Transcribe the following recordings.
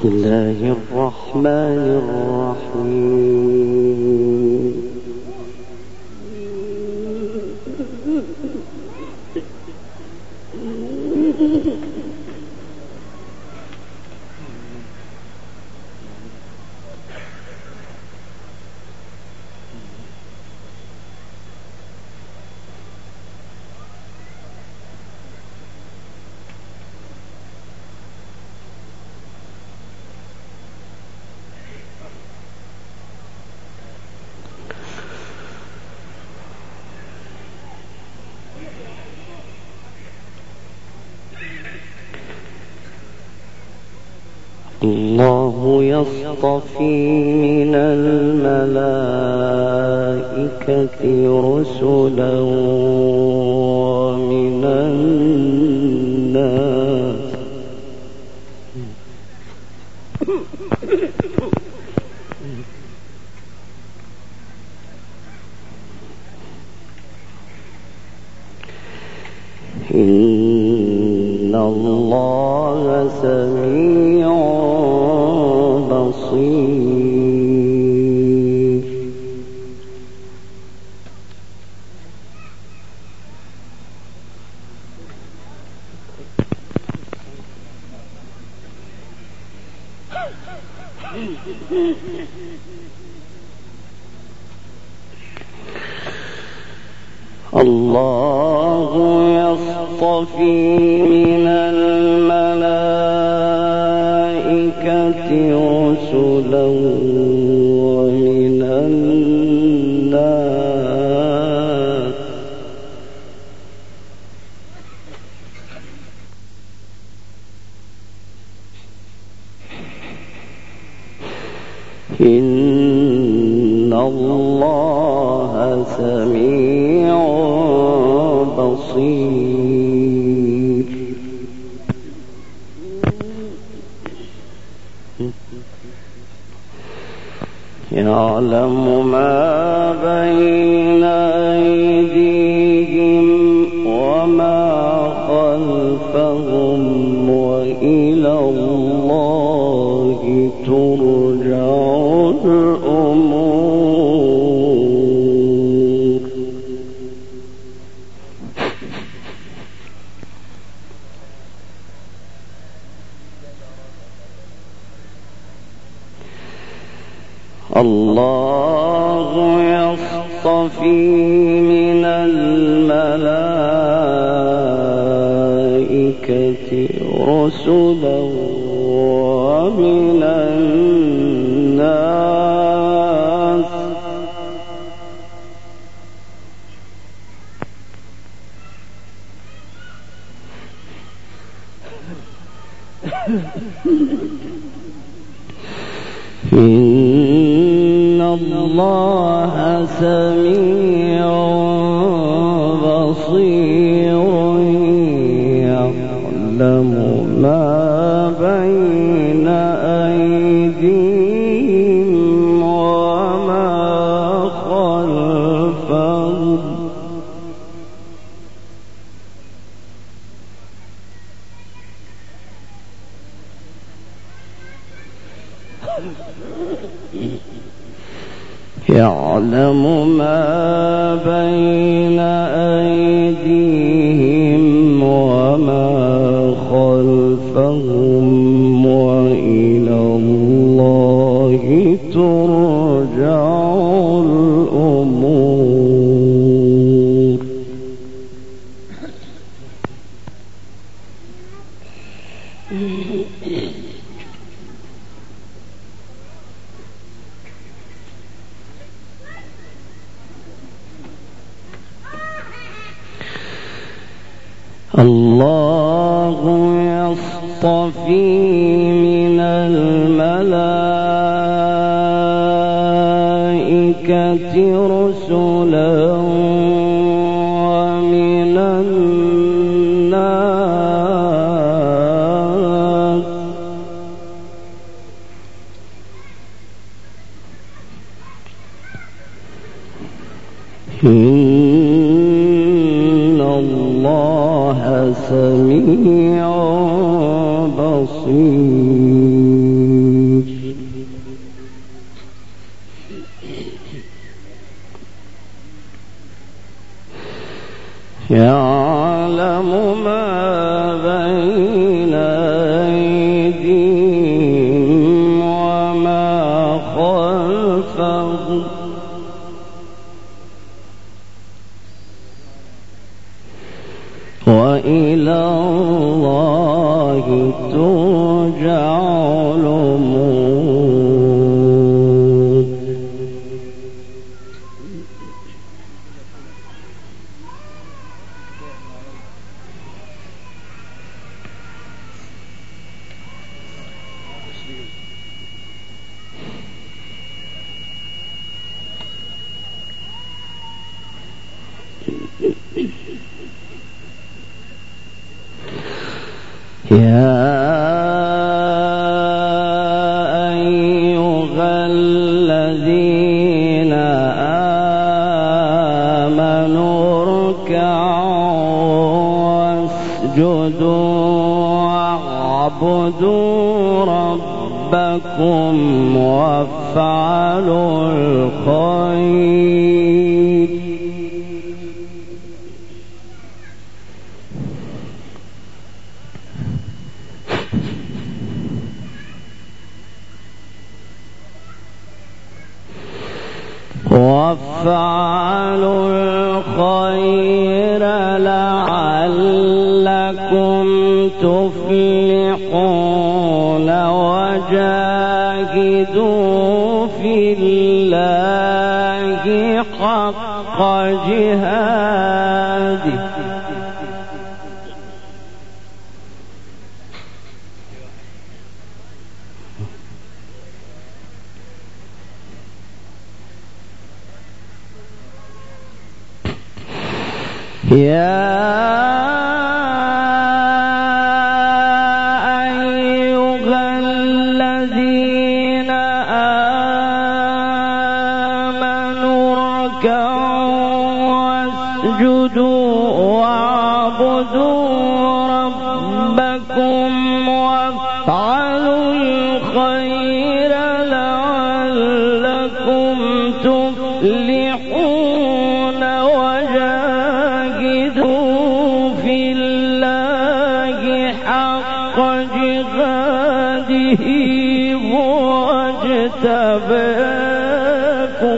بسم الله الرحمن الرحيم. الله يصطفي من الملائكة رسلا ومن الناس إن الله سميع بصير. الله يصطفي من الملائكة رسلا ومن الناس إن الله سميع بصير. يعلم ما بين أيديهم وما خلفهم وإلى الله ترجع الأمور. الله يصطفي من الملائكة رسلا ومن الناس إن الله سميع بصير. يعلم ما بين أيديهم وما خلفهم يعلم ما بين أيديهم وما خلفهم وإلى الله ترجع الأمور. الله يصطفي من الملائكة رسلا ومن الناس إن الله سميع بصير. يعلم ما بين أيديهم وما خلفهم وإلى الله ترجع الأمور. يا أيها الذين آمنوا اركعوا واسجدوا واعبدوا ربكم وافعلوا الخير لعلكم تفلحون وجاهدوا في الله حق جهاده يا أيها الذين آمنوا اركعوا واسجدوا واعبدوا ربكم وافعلوا الخير لعلكم تفلحون وجاهدوا في الله حق جهاده هو اجتباكم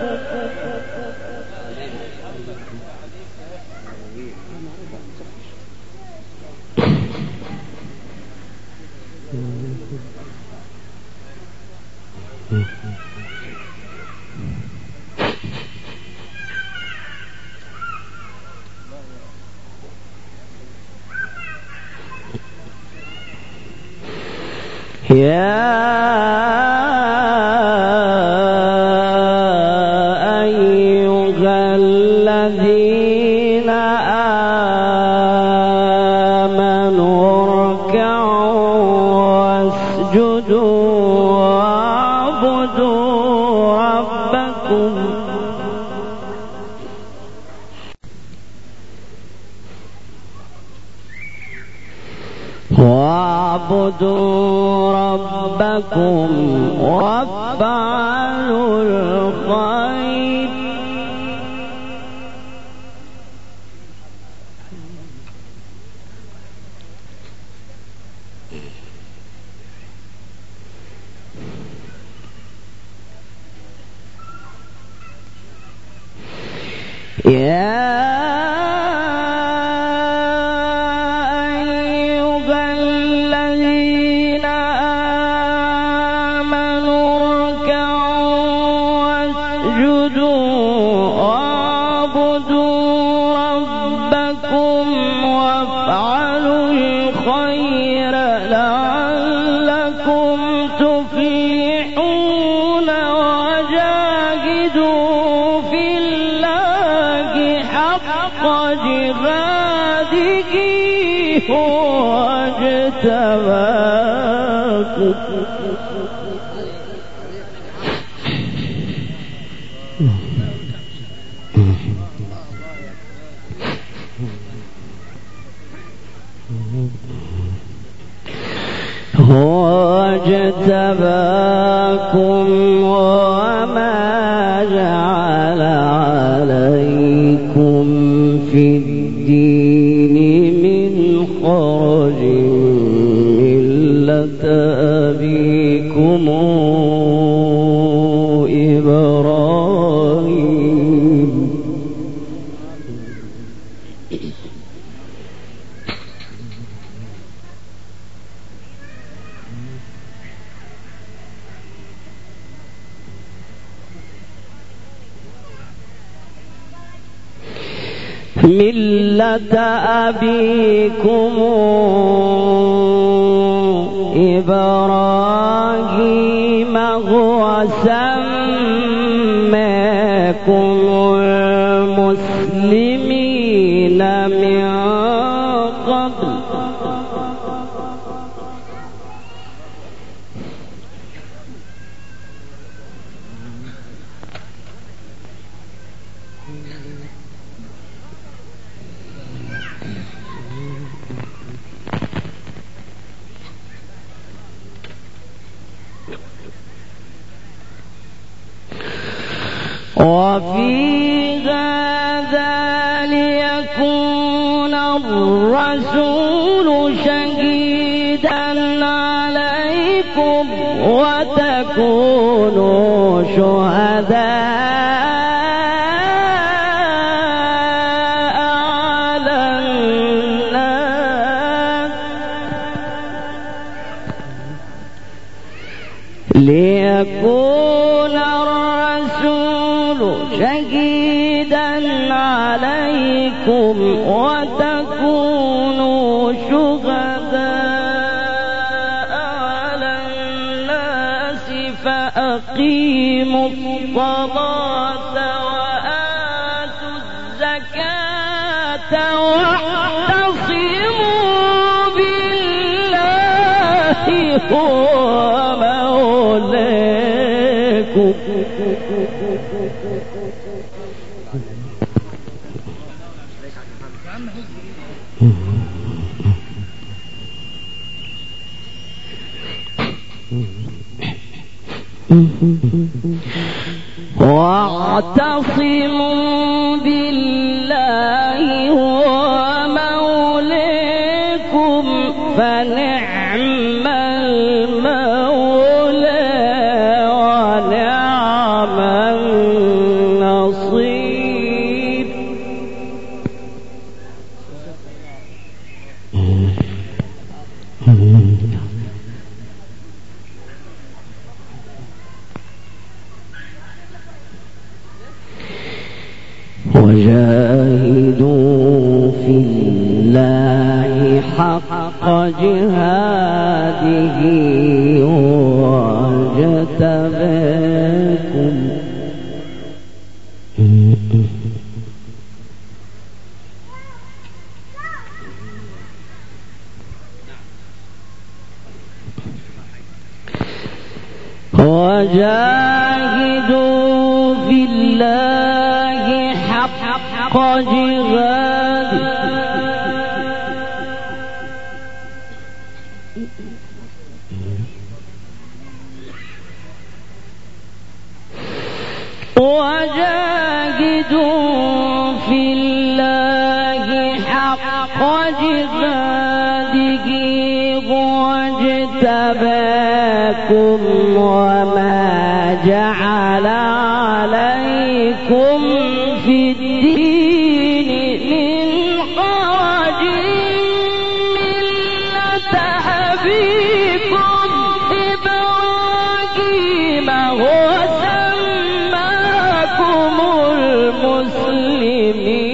يا أيها الذين آمنوا اركعوا واسجدوا واعبدوا ربكم وافعلوا الخير لعلكم تفلحون وجاهدوا في الله حق جهاده هو اجتباكم وما جعل عليكم في خرج ملة أبيكم إبراهيم ملة أبيكم إبراهيم هو سماكم المسلمين من قبل وفي هذا ليكون الرسول شهيدا عليكم وتكونوا شهداء على الناس ليكون شهيدا عليكم وتكونوا شهداء على الناس فأقيموا الصلاة وآتوا الزكاة واعتصموا بالله هو مولاكم واعتصموا بالله هو مولاكم فنعم المولى ونعم النصير وجاهدوا في الله حق جهاده واجتباكم وجاهدوا في الله حق جهاده وجاهدوا في الله حق جهاده واجتباكم وما جعل عليكم في الدين من حرج ملة أبيكم إبراهيم هو سماكم المسلمين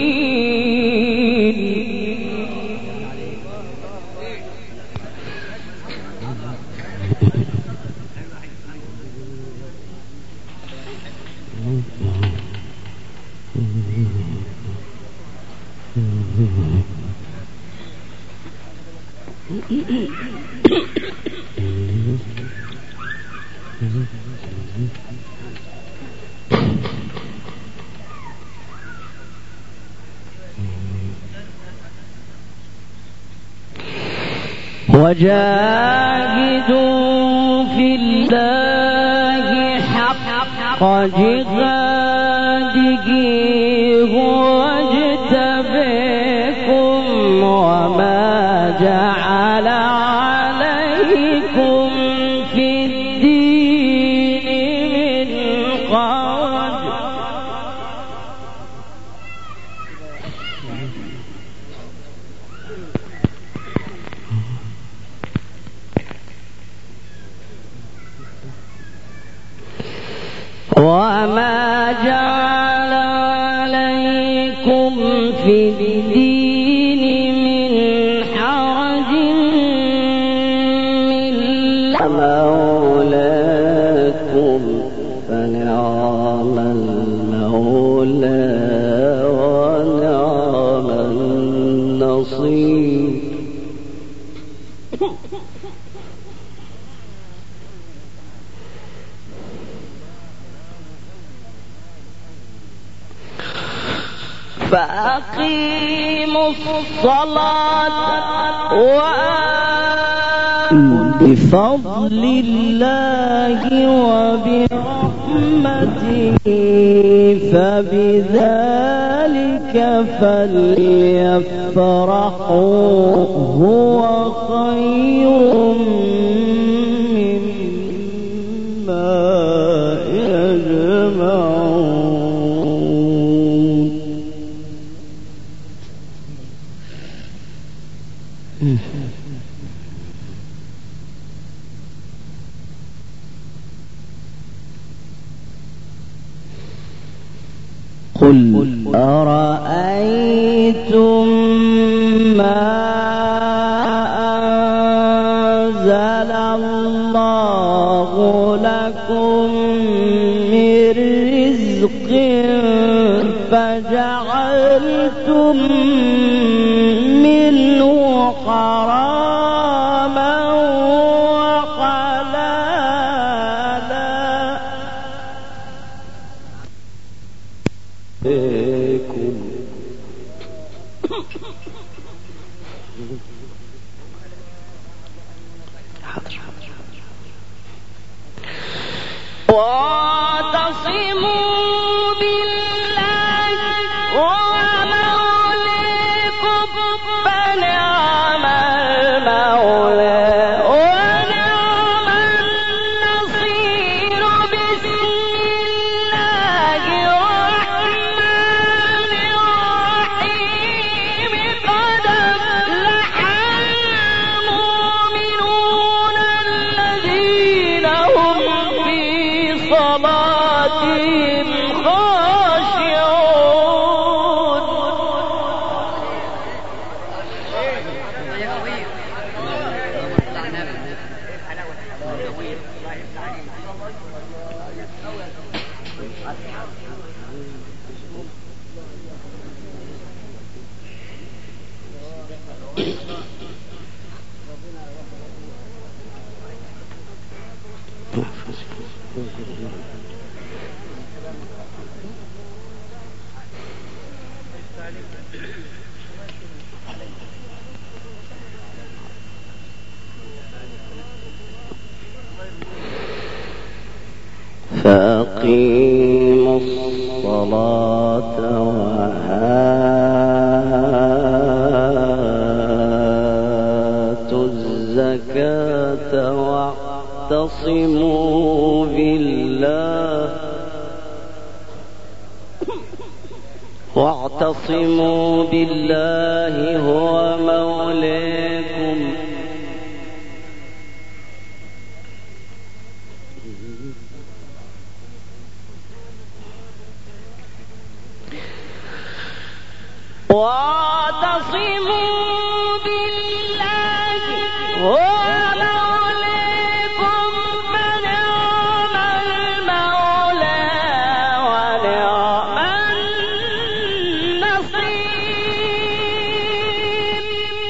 وجاهدوا في الله حق جهاده واجتباكم وما جعل عليكم في الدين من حرج وما جعل عليكم في الدين من حرج ملة مولاكم فنعم المولى ونعم النصير فأقيموا الصلاة بفضل الله وبرحمته فبذلك فليفرحوا هو خير مما يجمعون. قل أرأيتم ما أنزل الله لكم من رزق فجعلتم منه حراما وحلالا واعتصموا بالله ومولاكم فنعم المولى ونعم النصير. بسم الله الرحمن الرحيم قد أفلح المؤمنون الذين هم في صلاتهم خاشعون. فأقيموا الصلاة وآتوا الزكاة واعتصموا بالله هو مولاكم واعتصموا بالله هو مولاكم فنعم المولى ونعم النصير.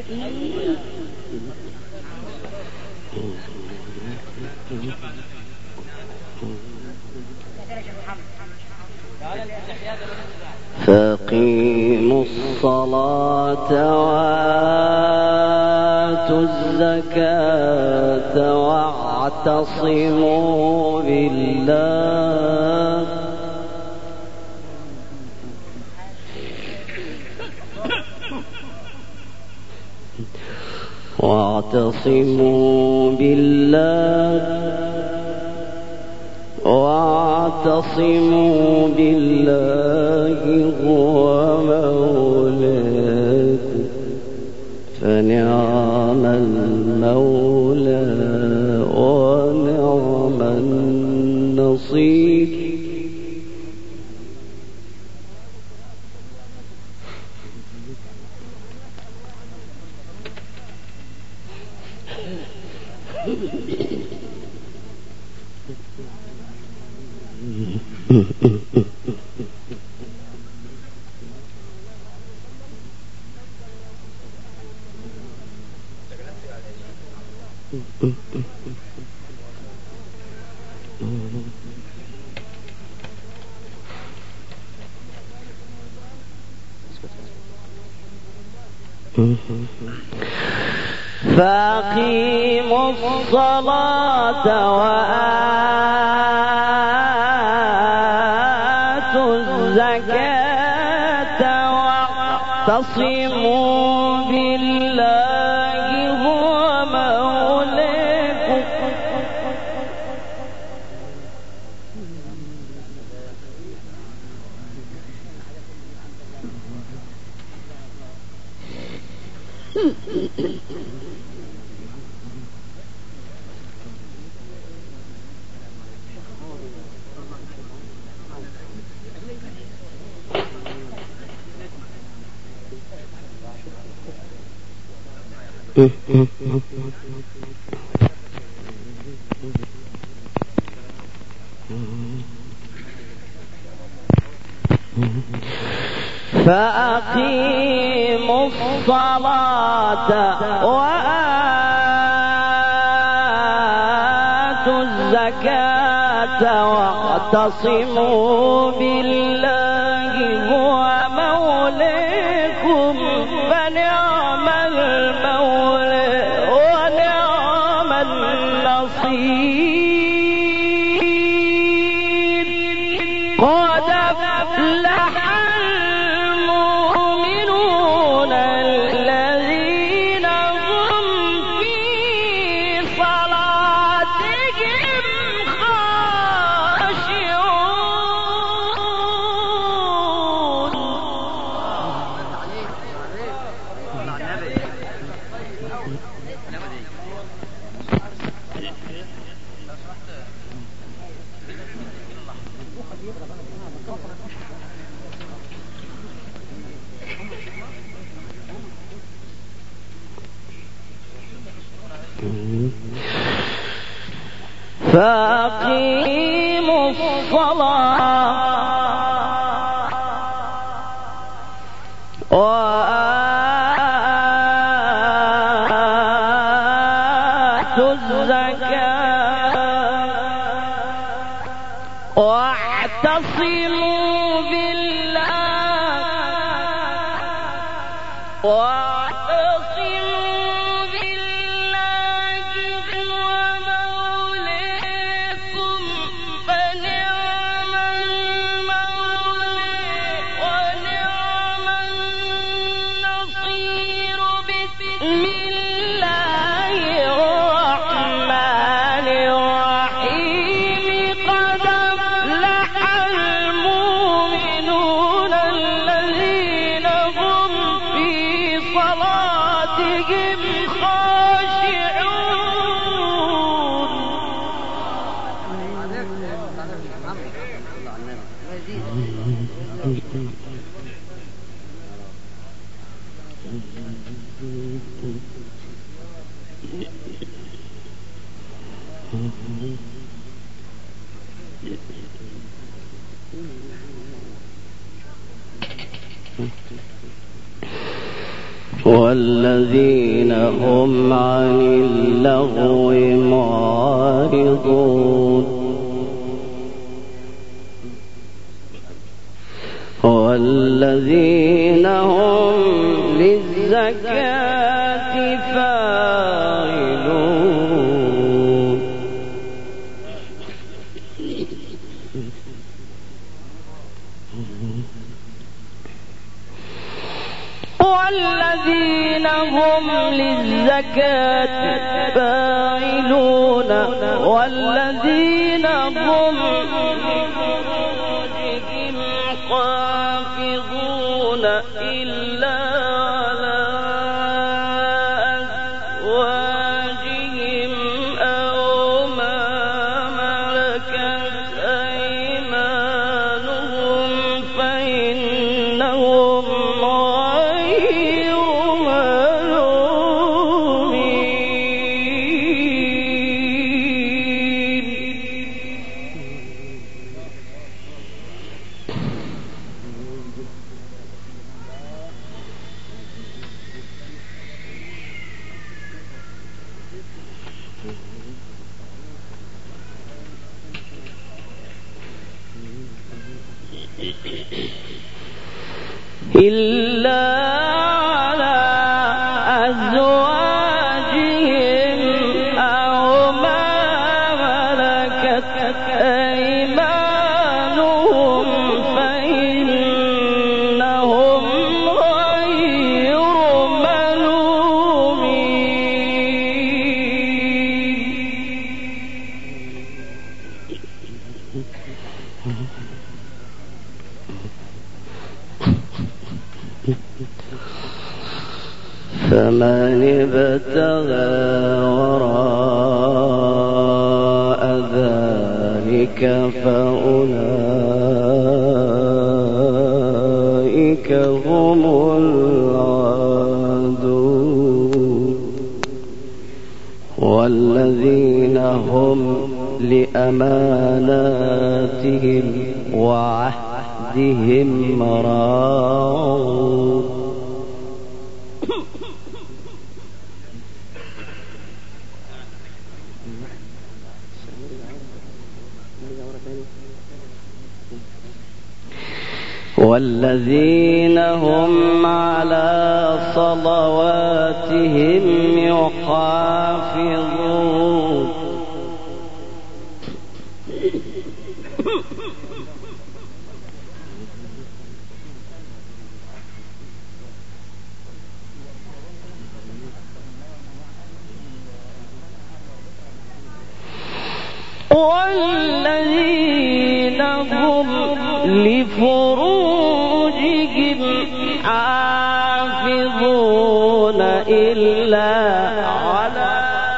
فأقيموا الصلاة وآتوا الزكاة واعتصموا بالله واعتصموا بالله هو مولاكم فنعم المولى ونعم النصير. فأقيموا الصلاة وآتوا الزكاة واعتصموا بالله هو مولاكم فأقيموا الصلاة وآتوا الزكاة واعتصموا بالله هو مولاكم فنعم المولى ونعم النصير. قد أفلح المؤمنون الذين هم في صلاتهم خاشعون. فأقيموا الصلاة وآتوا الزكاة واعتصموا بالله والذين هم عن اللغو معرضون والذين هم للزكاة فاعلون والذين هم للزكاة فاعلون والذين هم لفروجهم حافظون إلا على أزواجهم أو ما ملكت أيمانهم فإنهم غير إلا على أزواجهم أو ما ملكت أيمانهم فإنهم غير فمن ابتغى وراء ذلك فأولئك هم العادون والذين هم لأماناتهم وعهدهم راعون والذين هم على صلواتهم يحافظون والذين هم لفروجهم حافظون إلا على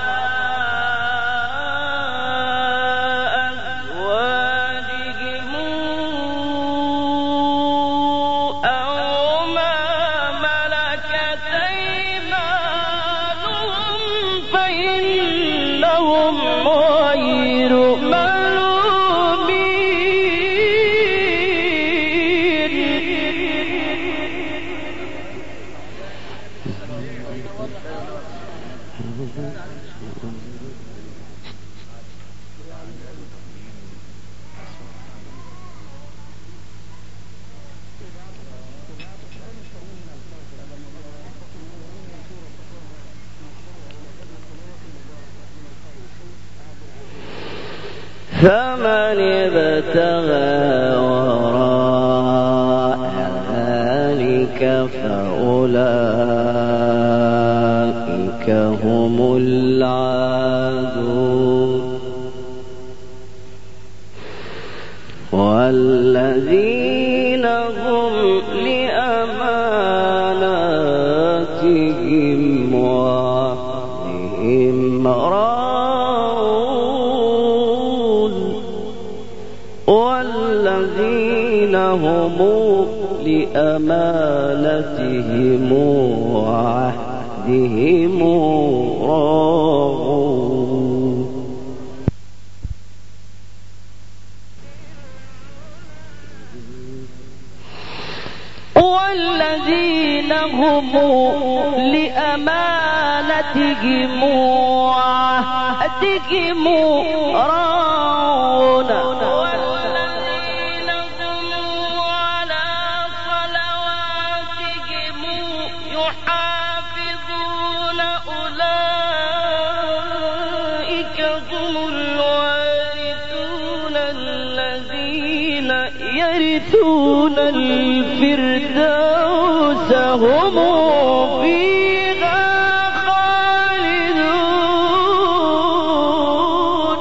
أزواجهم أو ما ملكت أيمانهم فإنهم غير فمن ابتغى وراء ذلك فأولئك هم العادون والذين هم لأماناتهم وعهدهم راعون والذين هم لأمانتهم وعهدهم راعون والذين هم لأمانتهم وعهدهم راعون والذين هم على صلواتهم يحافظون أولئك هم الوارثون الذين يرثون الفردوس هم فيها خالدون.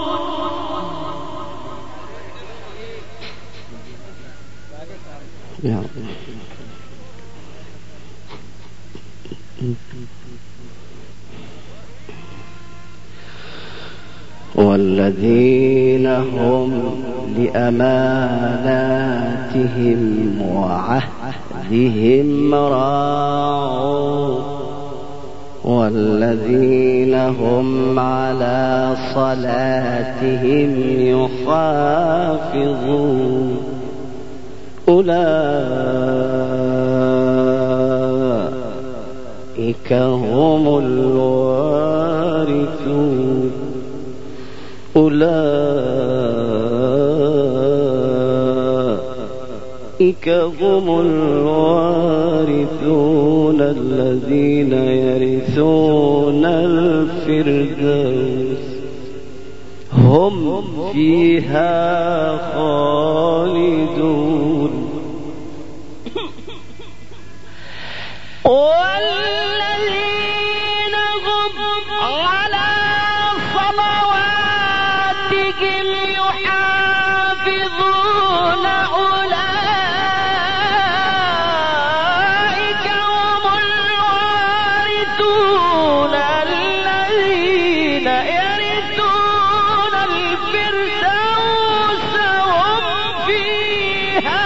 والذين هم لأماناتهم وعهدهم راعون والذين هم على صلاتهم يحافظون أولئك هم الوارثون أولئك هم الوارثون الذين يرثون الفردوس هم فيها خالدون. والذين هم على صلواتهم يحافظون أولئك هم الوارثون الذين يرثون الفردوس هم فيها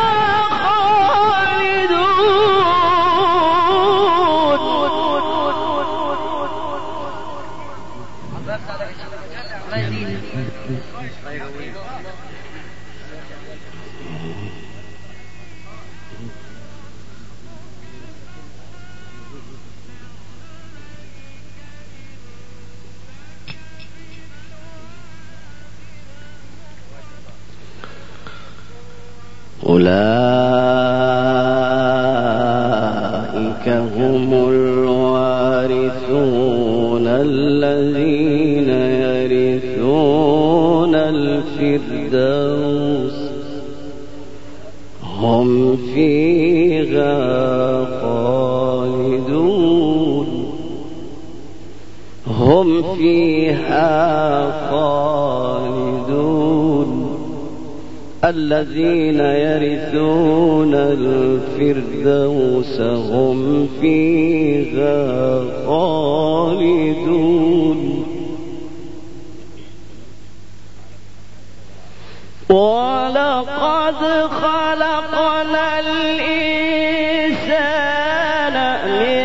أولئك هم الوارثون الذين يرثون الفردوس هم فيها خالدون هم فيها خالدون. الذين يرثون الفردوس هم فيها خالدون. ولقد خلقنا الإنسان من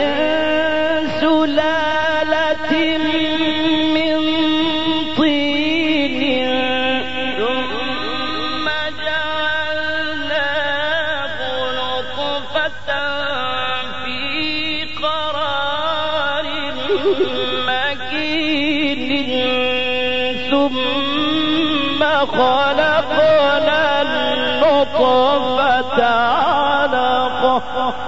سلالة من طين ثم جعلناه نطفة في قرار مكين ثم خلقنا النطفة علقة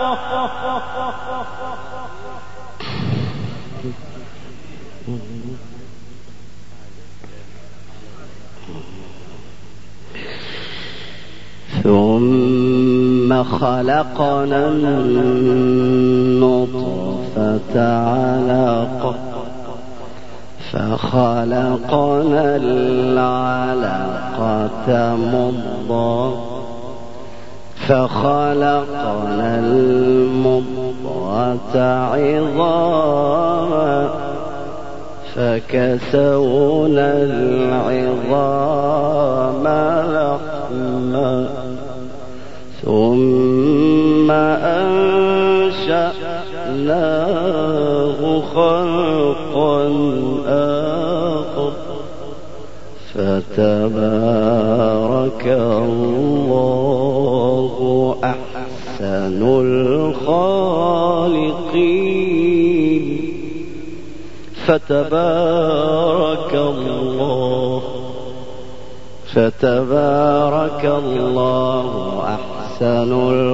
ثم خلقنا النطفة علقة فخلقنا العلقة مضغة فخلقنا المضغة عظاما فكسونا العظام لحما ثم أنشأناه خلقا آخر فتبارك الله أحسن فتبارك الله أحسن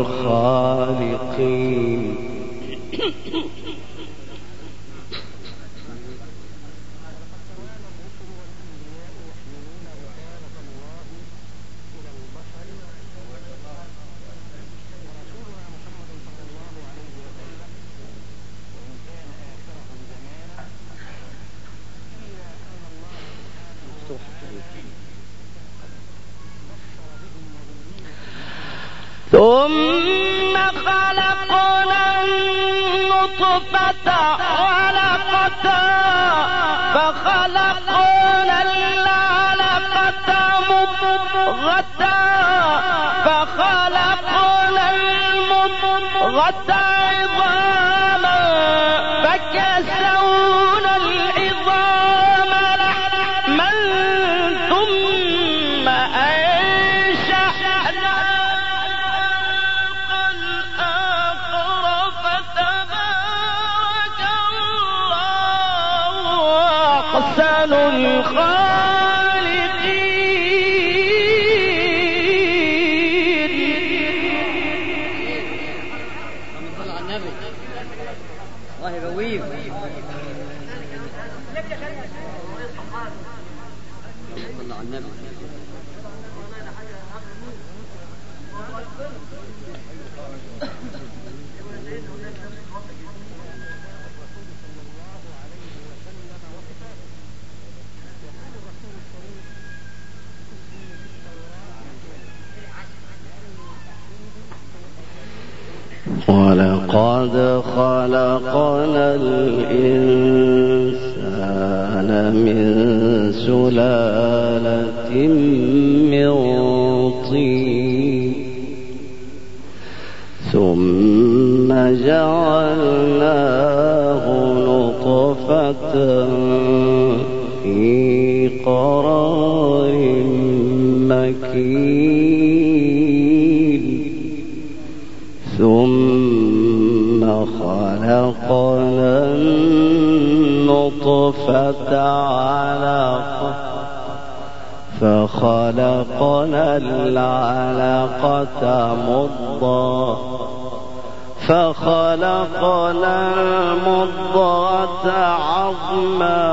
الخالقين. ثم خلقنا النطفة علقة فخلقنا العلقة مضغة فخلقنا المضغة عظاما فكسونا العظام لحما ثم أنشأنا أحسن الخالقين. صل على النبي. الله يقويك. صل على النبي. ولقد خلقنا الإنسان من سلالة من طين ثم جعلناه نطفة في قرار مكين ثم خلقنا النطفة علقة فخلقنا العلقة مضغة فخلقنا المضغة عظما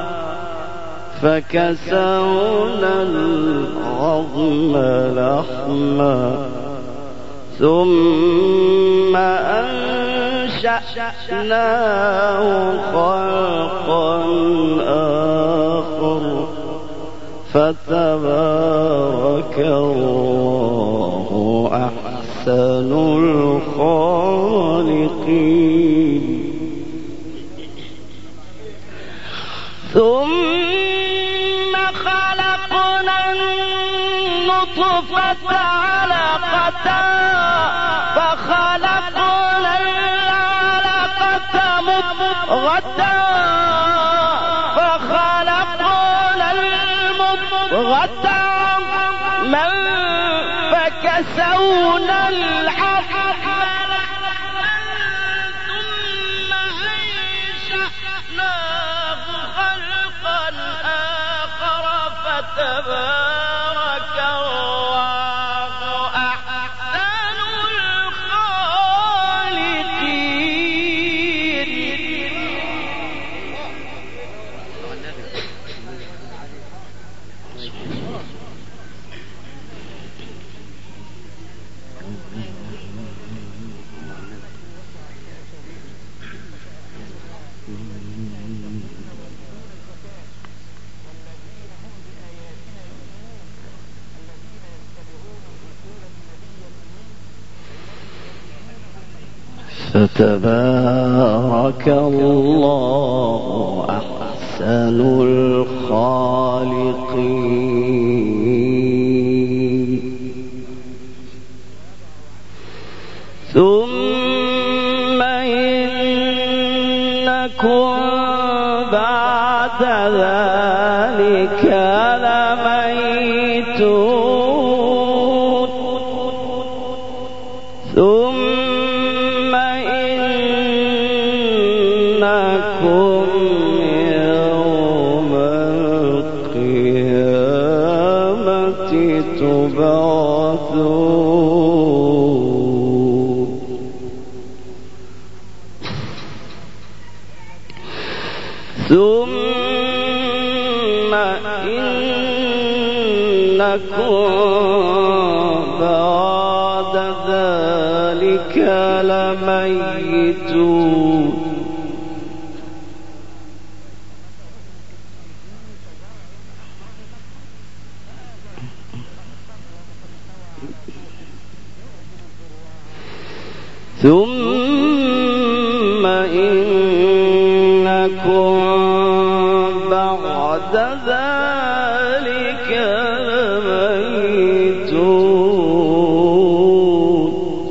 فكسونا العظم لحما ثم أنشأناه خلقا آخر فتبارك الله أحسن الخالقين. ثم خلقنا النطفة علقة فخلقنا العلقة مضغة فخلقنا المضغة عظما فكسونا العظم ثم أنشأناه خلقا آخر فتبارك الله أحسن الخالقين. فتبارك الله أحسن الخالقين. ثم إنكم بعد ذلك لميتون ثم إنكم ثم إنكم بعد ذلك لميتون ثم إنكم بعد ذلك لميتون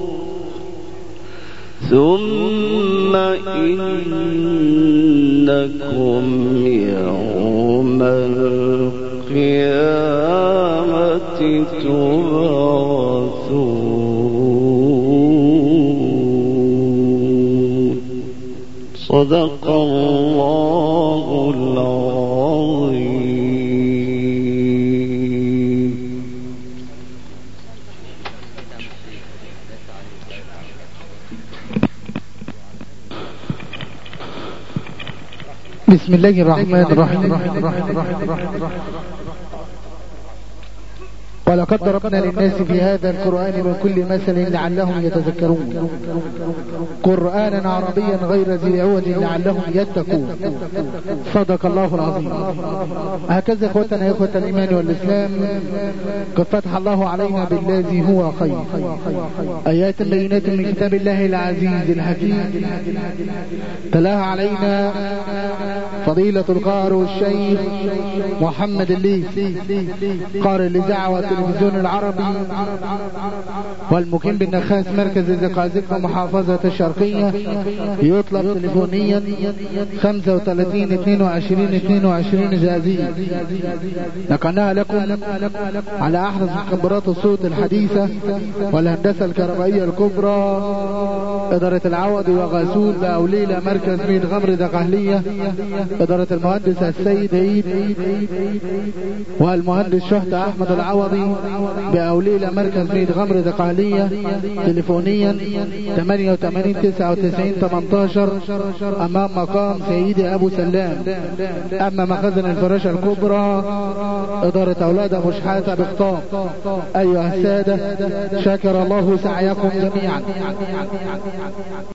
ثم إنكم يوم القيامة تبعثون صدق الله العظيم. بسم الله الرحمن الرحيم. ولقد ضربنا للناس في هذا القرآن من كل مثل لعلهم يتذكرون قرآنا عربيا غير ذي عوج لعلهم يتقون صدق الله العظيم. هكذا اخوتنا اخوة الايمان والاسلام قد فتح الله علينا بالذي هو خير ايات بينات من كتاب الله العزيز الحكيم تلاها علينا فضيلة القارئ الشيخ محمد الليثي قارئ لدعوة التلفزيون العربي والمقيم بالنخاس مركز الزقازيق محافظة الشرقية. يطلب تليفونيا 35 22 22 جازية. نقلناها لكم على احدث مخبرات الصوت الحديثة والهندسة الكهربائية الكبرى إدارة العوض وغاسول بأوليلة مركز ميت غمر دقهلية. إدارة المهندس السيد عيد والمهندس شهد أحمد العوضي بأوليلة مركز ميت غمر دقهلية. تليفونيا 88 99 18 أمام مقام سيدي أبو سلام. أما مخزن الفراشة الكبرى إدارة أولاد أبو شحاتة بخطاب. أيها السادة شكر الله سعيكم جميعا.